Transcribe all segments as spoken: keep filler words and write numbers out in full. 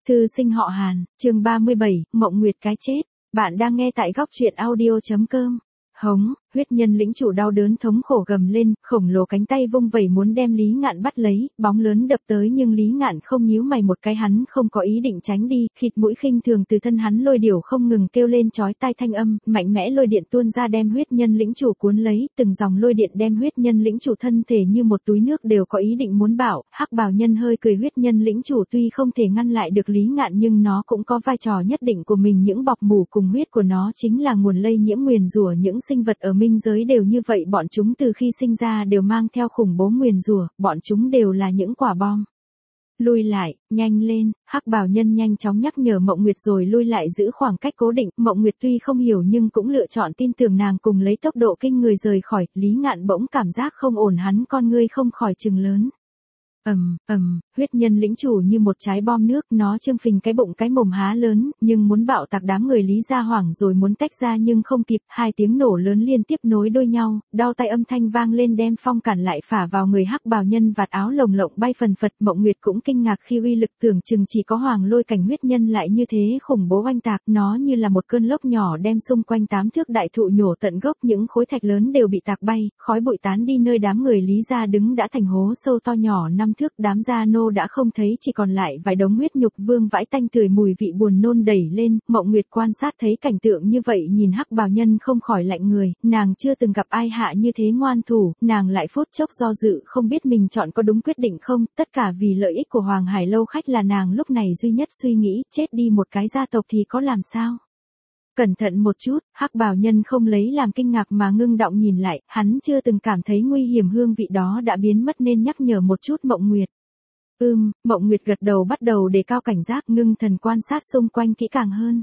Thư sinh họ Hàn, chương ba mươi bảy, Mộng Nguyệt cái chết. Bạn đang nghe tại góc truyện audio.com. Hống, huyết nhân lĩnh chủ đau đớn thống khổ gầm lên, khổng lồ cánh tay vung vẩy muốn đem Lý Ngạn bắt lấy, bóng lớn đập tới nhưng Lý Ngạn không nhíu mày một cái, hắn không có ý định tránh đi, khịt mũi khinh thường từ thân hắn lôi điểu không ngừng kêu lên chói tai thanh âm, mạnh mẽ lôi điện tuôn ra đem huyết nhân lĩnh chủ cuốn lấy, từng dòng lôi điện đem huyết nhân lĩnh chủ thân thể như một túi nước đều có ý định muốn bảo, hắc bào nhân hơi cười, huyết nhân lĩnh chủ tuy không thể ngăn lại được Lý Ngạn nhưng nó cũng có vai trò nhất định của mình, những bọc mủ cùng huyết của nó chính là nguồn lây nhiễm nguyền rủa, những sinh vật ở minh giới đều như vậy, bọn chúng từ khi sinh ra đều mang theo khủng bố nguyền rủa, bọn chúng đều là những quả bom. Lui lại, nhanh lên, hắc bào nhân nhanh chóng nhắc nhở Mộng Nguyệt rồi lui lại giữ khoảng cách cố định, Mộng Nguyệt tuy không hiểu nhưng cũng lựa chọn tin tưởng nàng, cùng lấy tốc độ kinh người rời khỏi. Lý Ngạn bỗng cảm giác không ổn, hắn con ngươi không khỏi trừng lớn. Ầm, ầm, huyết nhân lĩnh chủ như một trái bom nước, nó trương phình cái bụng cái mồm há lớn, nhưng muốn bạo tạc đám người Lý gia hoảng rồi muốn tách ra nhưng không kịp, hai tiếng nổ lớn liên tiếp nối đuôi nhau, đau tai âm thanh vang lên đem phong cản lại phả vào người hắc bào nhân, vạt áo lồng lộng bay phần phật. Mộng Nguyệt cũng kinh ngạc khi uy lực tưởng chừng chỉ có hoàng lôi cảnh huyết nhân lại như thế khủng bố oanh tạc, nó như là một cơn lốc nhỏ đem xung quanh tám thước đại thụ nhổ tận gốc, những khối thạch lớn đều bị tạc bay, khói bụi tán đi, nơi đám người Lý gia đứng đã thành hố sâu to nhỏ năm thước, đám gia nô đã không thấy, chỉ còn lại vài đống huyết nhục vương vãi tanh tưởi, mùi vị buồn nôn đẩy lên. Mộng Nguyệt quan sát thấy cảnh tượng như vậy, nhìn hắc bào nhân không khỏi lạnh người, nàng chưa từng gặp ai hạ như thế ngoan thủ, nàng lại phút chốc do dự không biết mình chọn có đúng quyết định không, tất cả vì lợi ích của Hoàng Hải Lâu khách là nàng lúc này duy nhất suy nghĩ, chết đi một cái gia tộc thì có làm sao. Cẩn thận một chút, hắc bào nhân không lấy làm kinh ngạc mà ngưng động nhìn lại, hắn chưa từng cảm thấy nguy hiểm, hương vị đó đã biến mất nên nhắc nhở một chút Mộng Nguyệt. Ừm, Mộng Nguyệt gật đầu, bắt đầu đề cao cảnh giác, ngưng thần quan sát xung quanh kỹ càng hơn.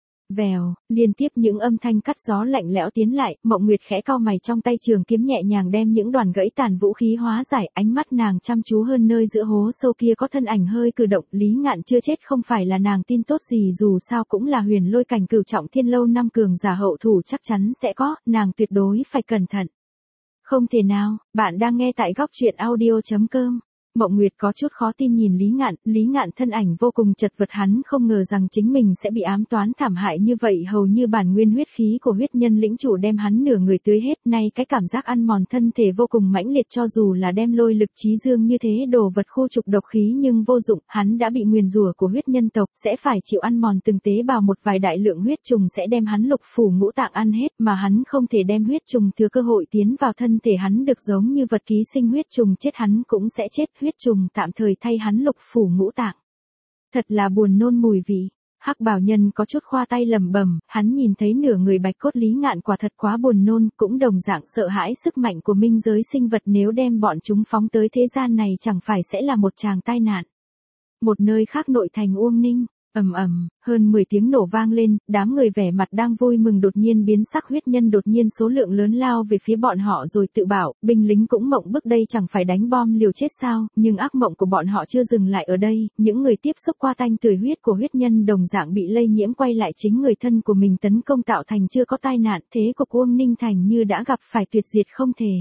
Vèo, liên tiếp những âm thanh cắt gió lạnh lẽo tiến lại, Mộng Nguyệt khẽ cau mày, trong tay trường kiếm nhẹ nhàng đem những đoàn gãy tàn vũ khí hóa giải, ánh mắt nàng chăm chú hơn, nơi giữa hố sâu kia có thân ảnh hơi cử động. Lý Ngạn chưa chết không phải là nàng tin tốt gì, dù sao cũng là huyền lôi cảnh cửu trọng thiên lâu năm cường giả hậu thủ chắc chắn sẽ có, nàng tuyệt đối phải cẩn thận. Không thể nào, bạn đang nghe tại góc truyện audio.com. Mộng Nguyệt có chút khó tin nhìn Lý Ngạn, Lý Ngạn thân ảnh vô cùng chật vật, hắn không ngờ rằng chính mình sẽ bị ám toán thảm hại như vậy, hầu như bản nguyên huyết khí của huyết nhân lĩnh chủ đem hắn nửa người tưới hết, nay cái cảm giác ăn mòn thân thể vô cùng mãnh liệt, cho dù là đem lôi lực chí dương như thế đồ vật khu trục độc khí nhưng vô dụng, hắn đã bị nguyền rủa của huyết nhân tộc, sẽ phải chịu ăn mòn từng tế bào, một vài đại lượng huyết trùng sẽ đem hắn lục phủ ngũ tạng ăn hết, mà hắn không thể đem huyết trùng thừa cơ hội tiến vào thân thể hắn được, giống như vật ký sinh, huyết trùng chết hắn cũng sẽ chết, huyết trùng tạm thời thay hắn lục phủ ngũ tạng. Thật là buồn nôn mùi vị. Hắc bào nhân có chút khoa tay lẩm bẩm, hắn nhìn thấy nửa người bạch cốt Lý Ngạn quả thật quá buồn nôn, cũng đồng dạng sợ hãi sức mạnh của minh giới sinh vật, nếu đem bọn chúng phóng tới thế gian này chẳng phải sẽ là một tràng tai nạn. Một nơi khác, nội thành Uông Ninh. Ầm ầm, hơn mười tiếng nổ vang lên, đám người vẻ mặt đang vui mừng đột nhiên biến sắc, huyết nhân đột nhiên số lượng lớn lao về phía bọn họ rồi tự bảo, binh lính cũng mộng bức, đây chẳng phải đánh bom liều chết sao, nhưng ác mộng của bọn họ chưa dừng lại ở đây, những người tiếp xúc qua tanh tưởi huyết của huyết nhân đồng dạng bị lây nhiễm, quay lại chính người thân của mình tấn công, tạo thành chưa có tai nạn, thế cục Uông Ninh thành như đã gặp phải tuyệt diệt không thể.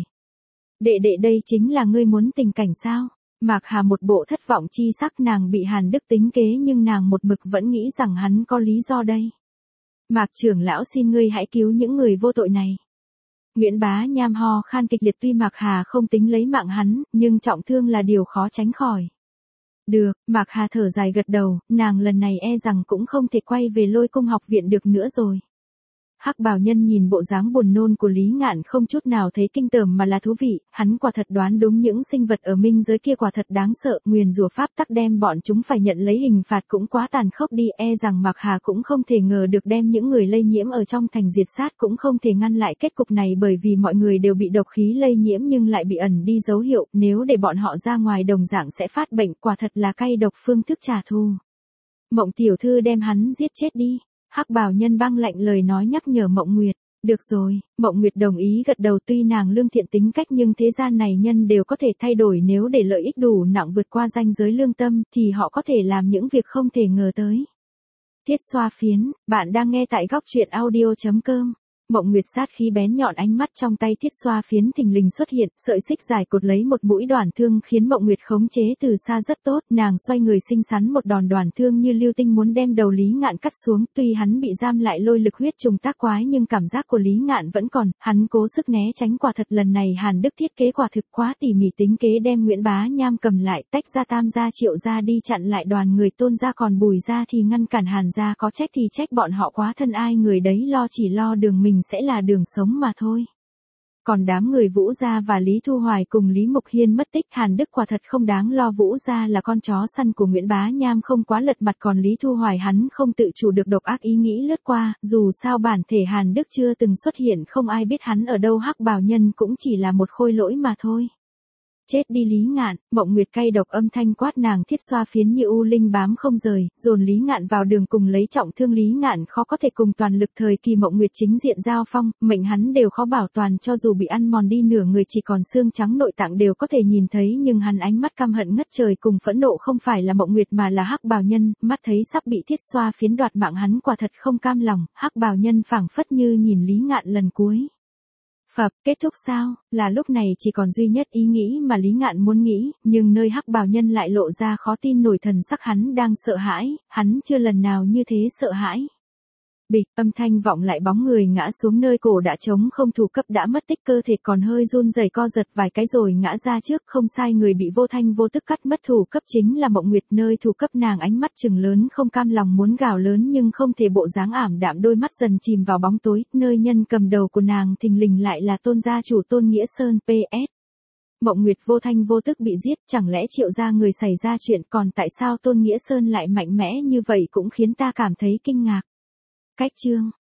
Đệ đệ, đây chính là ngươi muốn tình cảnh sao? Mạc Hà một bộ thất vọng chi sắc, nàng bị Hàn Đức tính kế nhưng nàng một mực vẫn nghĩ rằng hắn có lý do đây. Mạc trưởng lão, xin ngươi hãy cứu những người vô tội này. Nguyễn Bá Nham ho khan kịch liệt, tuy Mạc Hà không tính lấy mạng hắn, nhưng trọng thương là điều khó tránh khỏi. Được, Mạc Hà thở dài gật đầu, nàng lần này e rằng cũng không thể quay về Lôi Cung học viện được nữa rồi. Hắc bào nhân nhìn bộ dáng buồn nôn của Lý Ngạn không chút nào thấy kinh tởm mà là thú vị, hắn quả thật đoán đúng, những sinh vật ở minh giới kia quả thật đáng sợ, nguyền rủa pháp tắc đem bọn chúng phải nhận lấy hình phạt cũng quá tàn khốc đi, e rằng Mạc Hà cũng không thể ngờ được đem những người lây nhiễm ở trong thành diệt sát, cũng không thể ngăn lại kết cục này, bởi vì mọi người đều bị độc khí lây nhiễm nhưng lại bị ẩn đi dấu hiệu, nếu để bọn họ ra ngoài đồng dạng sẽ phát bệnh, quả thật là cay độc phương thức trả thù. Mộng tiểu thư, đem hắn giết chết đi. Hắc bào nhân băng lạnh lời nói nhắc nhở Mộng Nguyệt. Được rồi, Mộng Nguyệt đồng ý gật đầu, tuy nàng lương thiện tính cách nhưng thế gian này nhân đều có thể thay đổi, nếu để lợi ích đủ nặng vượt qua ranh giới lương tâm thì họ có thể làm những việc không thể ngờ tới. Tiết xoa phiến, bạn đang nghe tại góc truyện audio.com. Mộng Nguyệt sát khí bén nhọn, ánh mắt trong tay thiết xoa phiến thình lình xuất hiện, sợi xích dài cột lấy một mũi đoản thương khiến Mộng Nguyệt khống chế từ xa rất tốt, nàng xoay người xinh xắn một đòn đoản thương như lưu tinh muốn đem đầu Lý Ngạn cắt xuống, tuy hắn bị giam lại lôi lực huyết trùng tác quái nhưng cảm giác của Lý Ngạn vẫn còn, hắn cố sức né tránh, quả thật lần này Hàn Đức thiết kế quả thực quá tỉ mỉ tính kế, đem Nguyễn Bá Nham cầm lại, tách ra Tam gia Triệu gia đi chặn lại đoàn người Tôn gia, còn Bùi gia thì ngăn cản Hàn gia, có trách thì trách bọn họ quá thân ai người đấy lo, chỉ lo đường mình sẽ là đường sống mà thôi. Còn đám người Vũ gia và Lý Thu Hoài cùng Lý Mục Hiên mất tích, Hàn Đức quả thật không đáng lo, Vũ gia là con chó săn của Nguyễn Bá Nham không quá lật mặt, còn Lý Thu Hoài hắn không tự chủ được độc ác ý nghĩ lướt qua, dù sao bản thể Hàn Đức chưa từng xuất hiện, không ai biết hắn ở đâu, Hắc Bào Nhân cũng chỉ là một khôi lỗi mà thôi. Chết đi Lý Ngạn, Mộng Nguyệt cay độc âm thanh quát, nàng thiết xoa phiến như u linh bám không rời, dồn Lý Ngạn vào đường cùng lấy trọng thương. Lý Ngạn khó có thể cùng toàn lực thời kỳ Mộng Nguyệt chính diện giao phong, mệnh hắn đều khó bảo toàn, cho dù bị ăn mòn đi nửa người chỉ còn xương trắng nội tạng đều có thể nhìn thấy, nhưng hắn ánh mắt căm hận ngất trời cùng phẫn nộ không phải là Mộng Nguyệt mà là Hắc Bào Nhân, mắt thấy sắp bị thiết xoa phiến đoạt mạng hắn quả thật không cam lòng, Hắc Bào Nhân phảng phất như nhìn Lý Ngạn lần cuối. Phập, kết thúc sao? Là lúc này chỉ còn duy nhất ý nghĩ mà Lý Ngạn muốn nghĩ, nhưng nơi Hắc Bào Nhân lại lộ ra khó tin nổi thần sắc, hắn đang sợ hãi, hắn chưa lần nào như thế sợ hãi. Bịch, âm thanh vọng lại, bóng người ngã xuống, nơi cổ đã trống không, thủ cấp đã mất tích, cơ thể còn hơi run rẩy co giật vài cái rồi ngã ra trước, không sai, người bị vô thanh vô tức cắt mất thủ cấp chính là Mộng Nguyệt, nơi thủ cấp nàng ánh mắt trừng lớn không cam lòng muốn gào lớn nhưng không thể, bộ dáng ảm đạm, đôi mắt dần chìm vào bóng tối, nơi nhân cầm đầu của nàng thình lình lại là Tôn gia chủ Tôn Nghĩa Sơn. pê ét Mộng Nguyệt vô thanh vô tức bị giết, chẳng lẽ Triệu gia người xảy ra chuyện, còn tại sao Tôn Nghĩa Sơn lại mạnh mẽ như vậy cũng khiến ta cảm thấy kinh ngạc. Cách chương